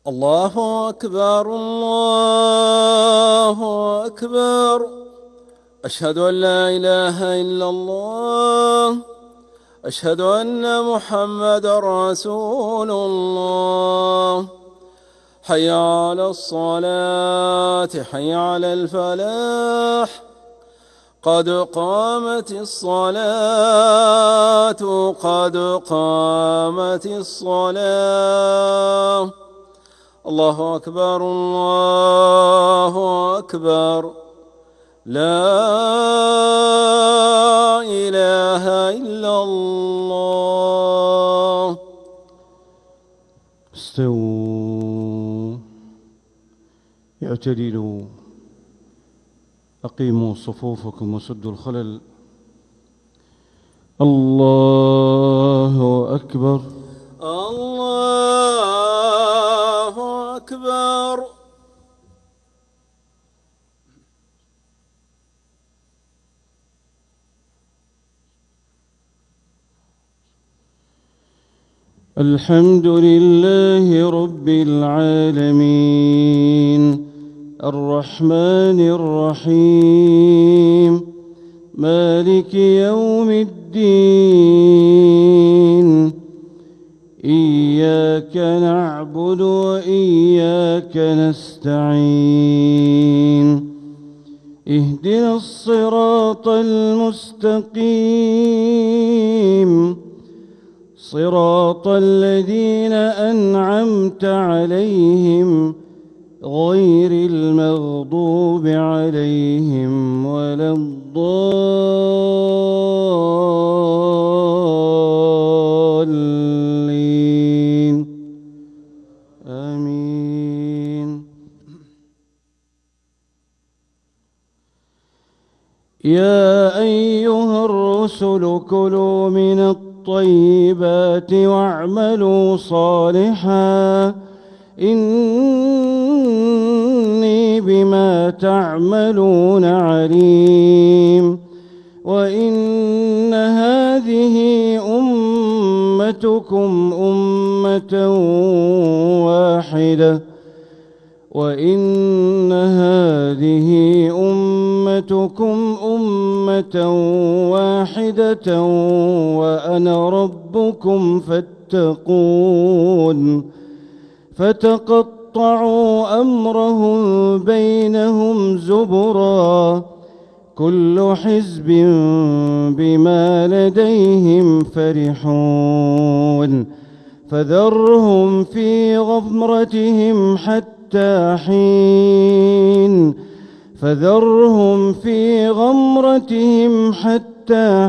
الله أكبر الله أكبر. أشهد أن لا إله إلا الله. أشهد أن محمدا رسول الله. حي على الصلاة حي على الفلاح. قد قامت الصلاة قد قامت الصلاة. الله أكبر الله أكبر. لا إله إلا الله. استووا اعتدلوا أقيموا صفوفكم وسدوا الخلل. الله أكبر الله أكبر. الحمد لله رب العالمين الرحمن الرحيم مالك يوم الدين. إياك نعبد وإياك نستعين. اهدنا الصراط المستقيم صراط الذين أنعمت عليهم غير المغضوب عليهم ولا الضالين. آمين. يا أيها الرسل كلوا من الطيبات واعملوا صالحا إني بما تعملون عليم. وإن هذه أمتكم أمة واحدة وإن هذه أمتكم أمة واحدة وأنا ربكم فاتقون. فتقطعوا أمرهم بينهم زبرا كل حزب بما لديهم فرحون. فذرهم في غمرتهم حتى حين. فذرهم في غمرتهم حتى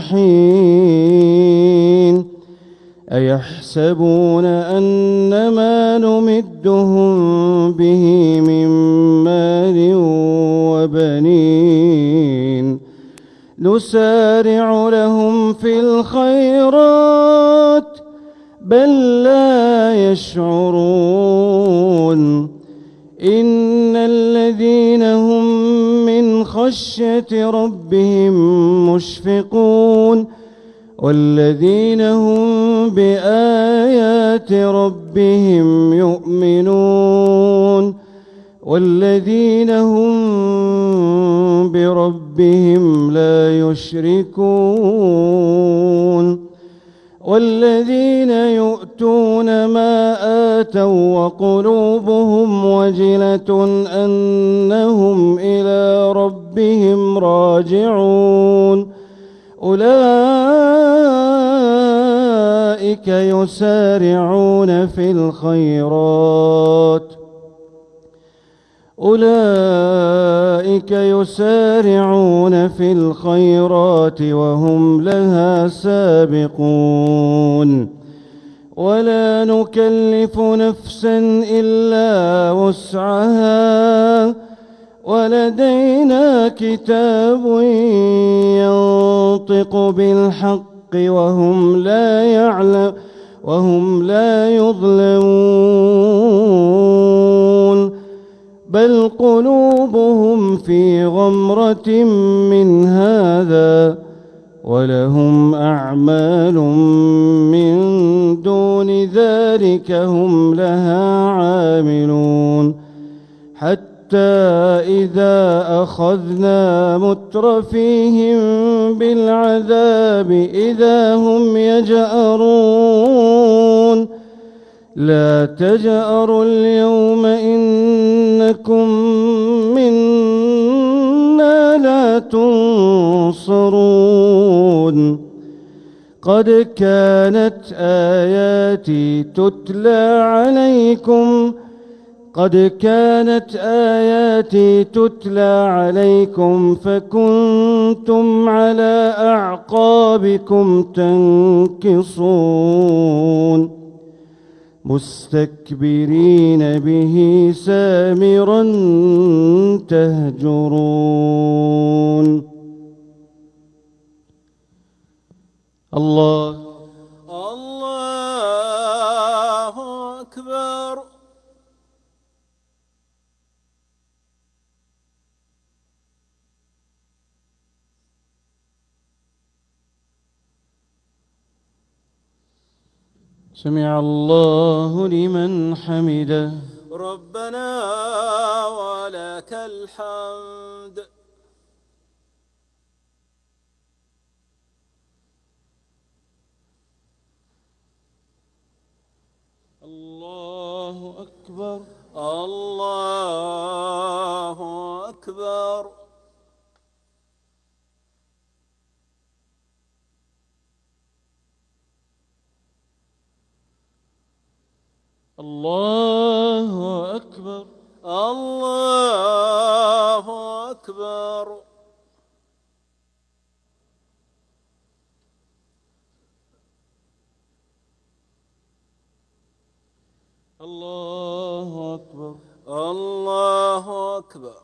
حين. أيحسبون أن ما نمدهم به من مال وبنين نسارع لهم في الخيرات بل لا يشعرون. إن الذين هم من خشية ربهم مشفقون والذين هم بآيات ربهم يؤمنون والذين هم بربهم لا يشركون. والذين يؤتون ما آتوا وقلوبهم وجلة أنهم إلى ربهم راجعون أولئك يسارعون في الخيرات. أولئك يسارعون في الخيرات وهم لها سابقون. ولا نكلف نفسا إلا وسعها ولدينا كتاب ينطق بالحق وهم لا يظلمون. بل قلوبهم في غمرة من هذا ولهم أعمال من دون ذلك كذلك هم لها عاملون حتى إذا أخذنا مترفيهم بالعذاب إذا هم يجأرون لا تجأروا اليوم إنكم منا لا تنصرون قد كانت آياتي تتلى عليكم فكنتم على أعقابكم تنكصون مستكبرين به سامرا تهجرون. الله أكبر. سمع الله لمن حمده. ربنا ولك الحمد. الله أكبر. الله أكبر. الله أكبر. الله أكبر. الله أكبر. الله أكبر.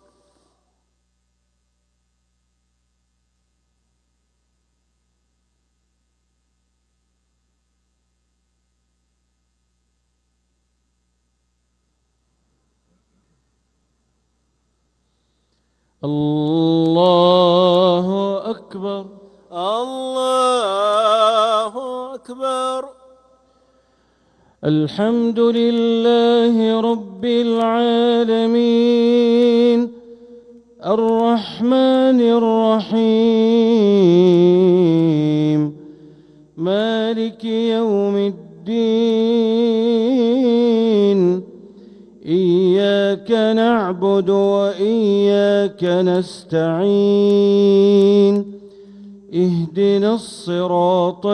الله أكبر. الله أكبر. الحمد لله رب العالمين الرحمن الرحيم مالك يوم الدين إياك نعبد وإياك نستعين اهدنا الصراط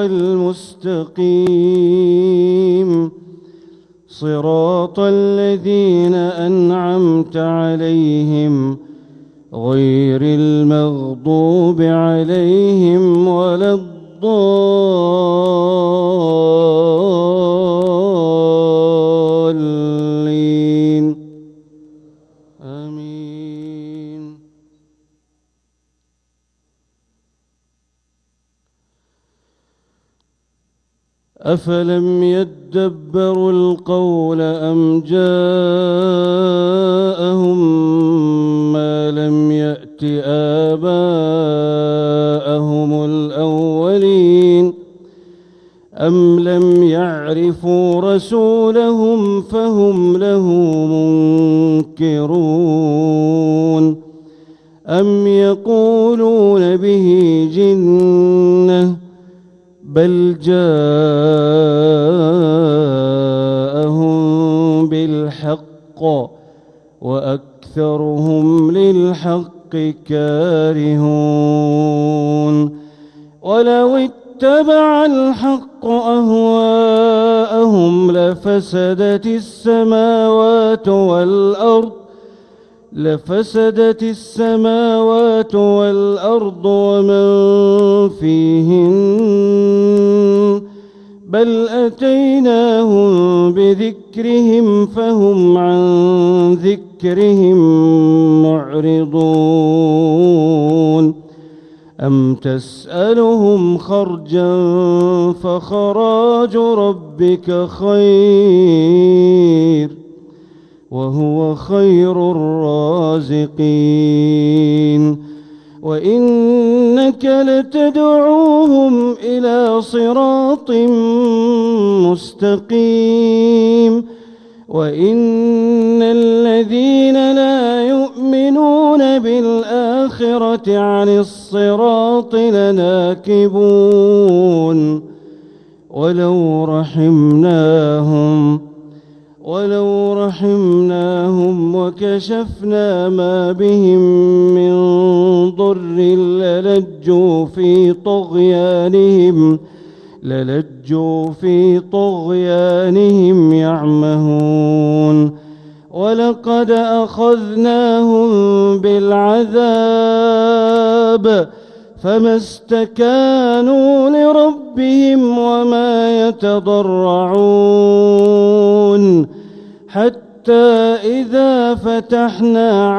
المستقيم صراط الذين أنعمت عليهم غير المغضوب عليهم ولا الضالين آمين. أفلم يدبروا القول أم جاءهم ما لم يأت آباءهم الأولين أم لم يعرفوا رسولهم فهم له منكرون أم يقولون به جنة بل جاءهم بالحق وأكثرهم للحق كارهون ولو اتبع الحق أهواءهم لفسدت السماوات والأرض ومن فيهن بل أتيناهم بذكرهم فهم عن ذكرهم معرضون أم تسألهم خرجا فخراج ربك خير وهو خير الرازقين وإنك لتدعوهم إلى صراط مستقيم وإن الذين لا يؤمنون بالآخرة عن الصراط لناكبون ولو رحمناهم وكشفنا ما بهم من ضر للجوا في طغيانهم يعمهون ولقد أخذناهم بالعذاب فما استكانوا لربهم وما يتضرعون حتى إذا فتحنا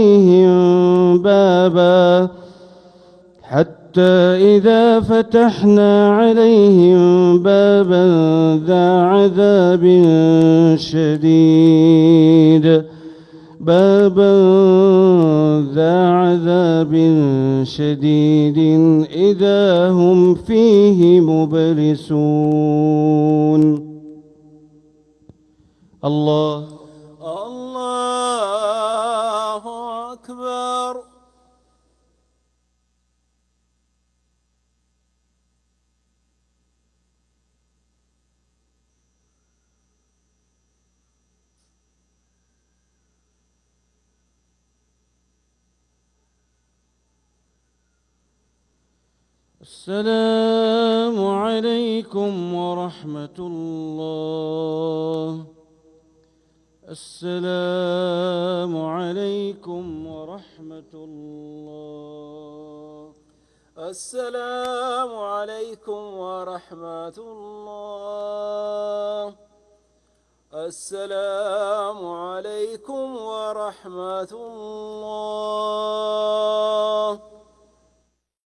عليهم بابا ذا عذاب شديد إذا هم فيه مبلسون. الله أكبر. السلام عليكم ورحمة الله. السلام عليكم ورحمة الله. السلام عليكم ورحمة الله. السلام عليكم ورحمة الله.